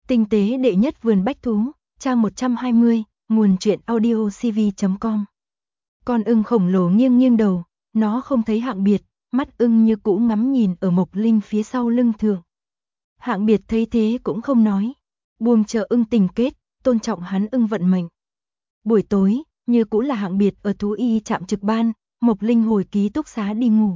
Tinh tế đệ nhất vườn bách thú, trang 120, nguồn truyện audio cv.com. Con ưng khổng lồ nghiêng nghiêng đầu, nó không thấy Hạng Biệt, mắt ưng như cũ ngắm nhìn ở Mộc Linh phía sau lưng thượng. Hạng Biệt thấy thế cũng không nói, buông chờ ưng tình kết, tôn trọng hắn ưng vận mệnh. Buổi tối, như cũ là Hạng Biệt ở thú y trạm trực ban, Mộc Linh hồi ký túc xá đi ngủ.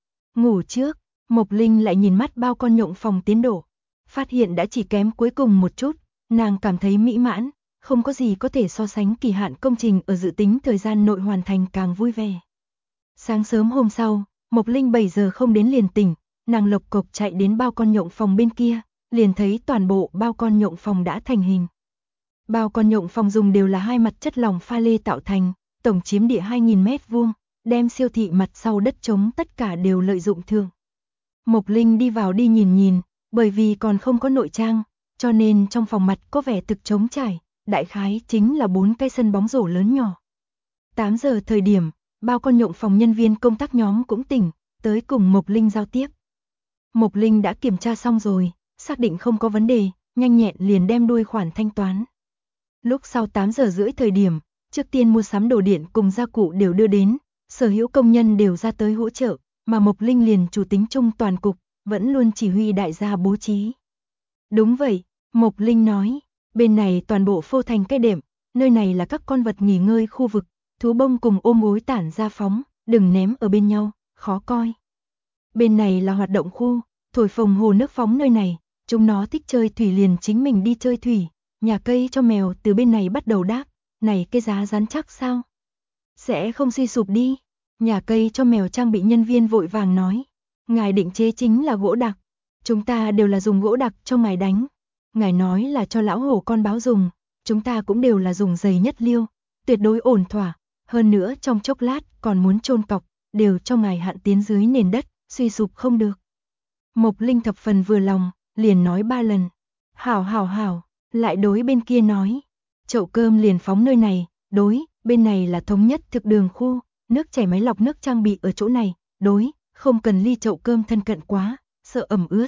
Ngủ trước, Mộc Linh lại nhìn mắt bao con nhộng phòng tiến độ, phát hiện đã chỉ kém cuối cùng một chút, nàng cảm thấy mỹ mãn, không có gì có thể so sánh kỳ hạn công trình ở dự tính thời gian nội hoàn thành càng vui vẻ. Sáng sớm hôm sau, Mộc Linh 7 giờ không đến liền tỉnh, nàng lộc cộc chạy đến bao con nhộng phòng bên kia, liền thấy toàn bộ bao con nhộng phòng đã thành hình. Bao con nhộng phòng dùng đều là hai mặt chất lỏng pha lê tạo thành, tổng chiếm địa 2.000 mét vuông, đem siêu thị mặt sau đất trống tất cả đều lợi dụng thường. Mộc Linh đi vào đi nhìn nhìn, bởi vì còn không có nội trang, cho nên trong phòng mặt có vẻ thực trống trải, đại khái chính là 4 cái sân bóng rổ lớn nhỏ. 8 giờ thời điểm, bao con nhộng phòng nhân viên công tác nhóm cũng tỉnh, tới cùng Mộc Linh giao tiếp. Mộc Linh đã kiểm tra xong rồi, xác định không có vấn đề, nhanh nhẹn liền đem đuôi khoản thanh toán. Lúc sau 8 giờ rưỡi thời điểm, trước tiên mua sắm đồ điện cùng gia cụ đều đưa đến, sở hữu công nhân đều ra tới hỗ trợ, mà Mộc Linh liền chủ tính chung toàn cục, vẫn luôn chỉ huy đại gia bố trí. Đúng vậy, Mộc Linh nói, bên này toàn bộ phô thành cái đệm, nơi này là các con vật nghỉ ngơi khu vực, thú bông cùng ôm gối tản ra phóng, đừng ném ở bên nhau, khó coi. Bên này là hoạt động khu, thổi phồng hồ nước phóng nơi này, chúng nó thích chơi thủy liền chính mình đi chơi thủy, nhà cây cho mèo từ bên này bắt đầu đáp, này cái giá rắn chắc sao? Sẽ không suy sụp đi. Nhà cây cho mèo trang bị nhân viên vội vàng nói, ngài định chế chính là gỗ đặc, chúng ta đều là dùng gỗ đặc cho ngài đánh. Ngài nói là cho lão hổ con báo dùng, chúng ta cũng đều là dùng dày nhất liêu, tuyệt đối ổn thỏa, hơn nữa trong chốc lát còn muốn chôn cọc, đều cho ngài hạn tiến dưới nền đất, suy sụp không được. Mộc Linh thập phần vừa lòng, liền nói 3 lần, hảo hảo hảo, lại đối bên kia nói, chậu cơm liền phóng nơi này, đối, bên này là thống nhất thực đường khu, nước chảy máy lọc nước trang bị ở chỗ này, đối, không cần ly chậu cơm thân cận quá, sợ ẩm ướt.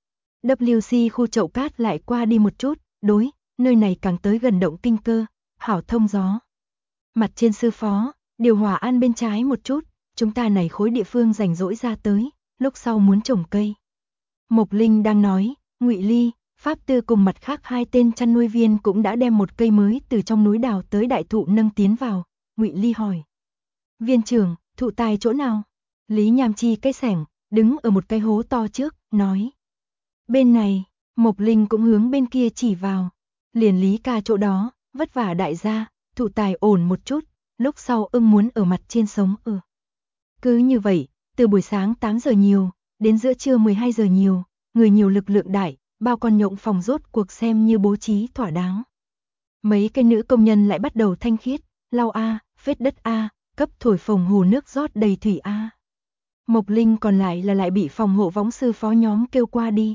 WC khu chậu cát lại qua đi một chút, đối, nơi này càng tới gần động kinh cơ, hảo thông gió. Mặt trên sư phó, điều hòa an bên trái một chút, chúng ta này khối địa phương rảnh rỗi ra tới, lúc sau muốn trồng cây. Mộc Linh đang nói, Ngụy Ly, Pháp Tư cùng mặt khác 2 tên chăn nuôi viên cũng đã đem một cây mới từ trong núi đào tới đại thụ nâng tiến vào. Ngụy Ly hỏi, viên trưởng, thụ tài chỗ nào? Lý Nham Chi cái sẻng, đứng ở một cái hố to trước, nói, bên này. Mộc Linh cũng hướng bên kia chỉ vào, liền Lý ca chỗ đó, vất vả đại gia, thụ tài ổn một chút, lúc sau ưng muốn ở mặt trên sống ở. Cứ như vậy, từ buổi sáng 8 giờ nhiều, đến giữa trưa 12 giờ nhiều, người nhiều lực lượng đại, bao con nhộng phòng rốt cuộc xem như bố trí thỏa đáng. Mấy cái nữ công nhân lại bắt đầu thanh khiết, lau A, phết đất A, cấp thổi phồng hồ nước rót đầy thủy A. Mộc Linh còn lại là lại bị phòng hộ võng sư phó nhóm kêu qua đi.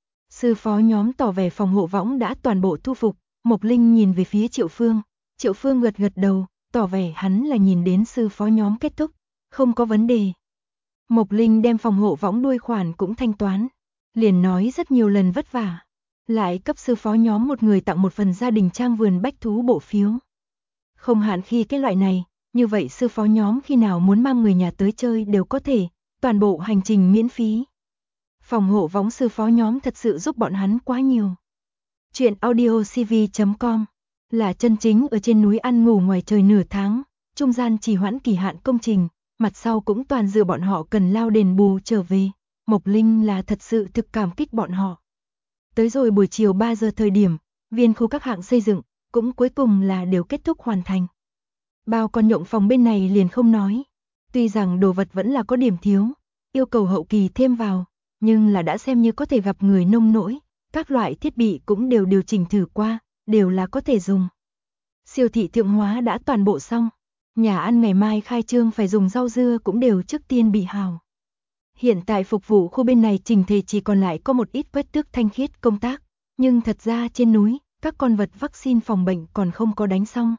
Sư phó nhóm tỏ vẻ phòng hộ võng đã toàn bộ thu phục, Mộc Linh nhìn về phía Triệu Phương gật gật đầu, tỏ vẻ hắn là nhìn đến sư phó nhóm kết thúc, không có vấn đề. Mộc Linh đem phòng hộ võng đuôi khoản cũng thanh toán, liền nói rất nhiều lần vất vả, lại cấp sư phó nhóm một người tặng một phần gia đình trang vườn bách thú bộ phiếu. Không hạn khi cái loại này, như vậy sư phó nhóm khi nào muốn mang người nhà tới chơi đều có thể, toàn bộ hành trình miễn phí. Phòng hộ võng sư phó nhóm thật sự giúp bọn hắn quá nhiều. Chuyện audio cv.com là chân chính ở trên núi ăn ngủ ngoài trời nửa tháng, trung gian trì hoãn kỳ hạn công trình, mặt sau cũng toàn dựa bọn họ cần lao đền bù trở về. Mộc Linh là thật sự thực cảm kích bọn họ. Tới rồi buổi chiều 3 giờ thời điểm, viên khu các hạng xây dựng, cũng cuối cùng là đều kết thúc hoàn thành. Bao con nhộng phòng bên này liền không nói. Tuy rằng đồ vật vẫn là có điểm thiếu, yêu cầu hậu kỳ thêm vào, nhưng là đã xem như có thể gặp người nông nỗi, các loại thiết bị cũng đều điều chỉnh thử qua, đều là có thể dùng. Siêu thị thượng hóa đã toàn bộ xong, nhà ăn ngày mai khai trương phải dùng rau dưa cũng đều trước tiên bị hào. Hiện tại phục vụ khu bên này trình thể chỉ còn lại có một ít quét tước thanh khiết công tác, nhưng thật ra trên núi, các con vật vaccine phòng bệnh còn không có đánh xong.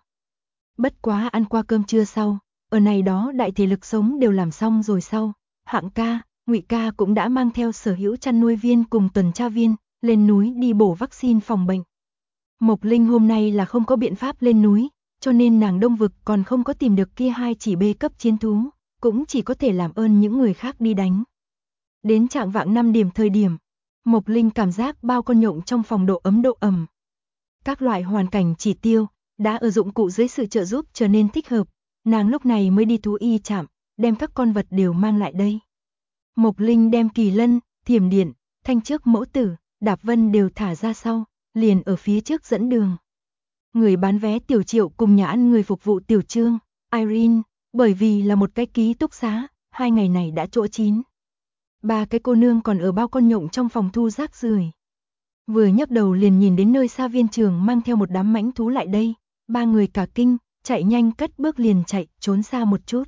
Bất quá ăn qua cơm trưa sau, ở này đó đại thể lực sống đều làm xong rồi sau, Hạng ca, Ngụy ca cũng đã mang theo sở hữu chăn nuôi viên cùng tuần tra viên, lên núi đi bổ vaccine phòng bệnh. Mộc Linh hôm nay là không có biện pháp lên núi, cho nên nàng Đông Vực còn không có tìm được kia 2 chỉ B cấp chiến thú, cũng chỉ có thể làm ơn những người khác đi đánh. Đến trạng vạng 5 điểm thời điểm, Mộc Linh cảm giác bao con nhộng trong phòng độ ẩm. Các loại hoàn cảnh chỉ tiêu đã ở dụng cụ dưới sự trợ giúp trở nên thích hợp, nàng lúc này mới đi thú y trạm, đem các con vật đều mang lại đây. Mộc Linh đem Kỳ Lân, Thiểm Điện, Thanh Trước Mẫu Tử, Đạp Vân đều thả ra sau, liền ở phía trước dẫn đường. Người bán vé Tiểu Triệu cùng nhà ăn người phục vụ Tiểu Trương, Irene, bởi vì là một cái ký túc xá, 2 ngày này đã chỗ chín. 3 cái cô nương còn ở bao con nhộng trong phòng thu rác rưởi. Vừa nhấc đầu liền nhìn đến nơi xa Viên Trường mang theo một đám mãnh thú lại đây, 3 người cả kinh, chạy nhanh cất bước liền chạy, trốn xa một chút.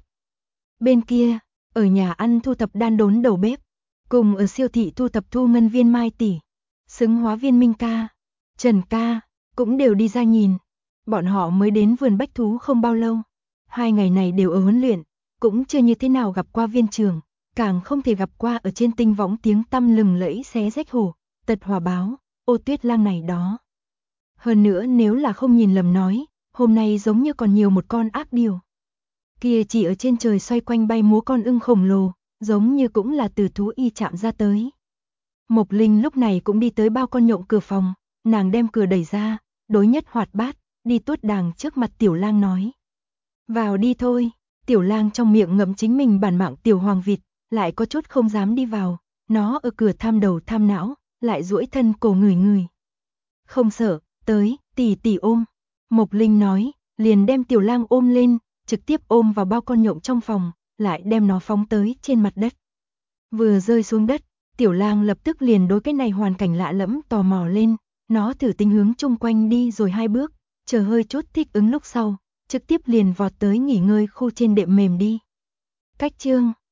Bên kia, ở nhà ăn thu thập Đan Đốn đầu bếp, cùng ở siêu thị thu thập Thu Ngân Viên Mai tỷ, Xứng Hóa Viên Minh ca, Trần ca, cũng đều đi ra nhìn. Bọn họ mới đến vườn bách thú không bao lâu, 2 ngày này đều ở huấn luyện, cũng chưa như thế nào gặp qua Viên Trường, càng không thể gặp qua ở trên tinh võng tiếng tăm lừng lẫy xé rách hổ, Tật Hỏa Báo, Ô Tuyết Lang này đó. Hơn nữa nếu là không nhìn lầm nói, hôm nay giống như còn nhiều một con ác điều. Kia chỉ ở trên trời xoay quanh bay múa con ưng khổng lồ, giống như cũng là từ thú y chạm ra tới. Mộc Linh lúc này cũng đi tới bao con nhộng cửa phòng, nàng đem cửa đẩy ra, đối nhất hoạt bát, đi tuốt đàng trước mặt Tiểu Lang nói. Vào đi thôi, Tiểu Lang trong miệng ngậm chính mình bản mạng tiểu hoàng vịt, lại có chút không dám đi vào, nó ở cửa tham đầu tham não, lại duỗi thân cổ người. Không sợ, tới, tỷ tỷ ôm. Mộc Linh nói, liền đem Tiểu Lang ôm lên, trực tiếp ôm vào bao con nhộng trong phòng, lại đem nó phóng tới trên mặt đất. Vừa rơi xuống đất, Tiểu Lang lập tức liền đối cái này hoàn cảnh lạ lẫm tò mò lên, nó thử tính hướng chung quanh đi rồi 2 bước, chờ hơi chút thích ứng lúc sau, trực tiếp liền vọt tới nghỉ ngơi khu trên đệm mềm đi. Cách chương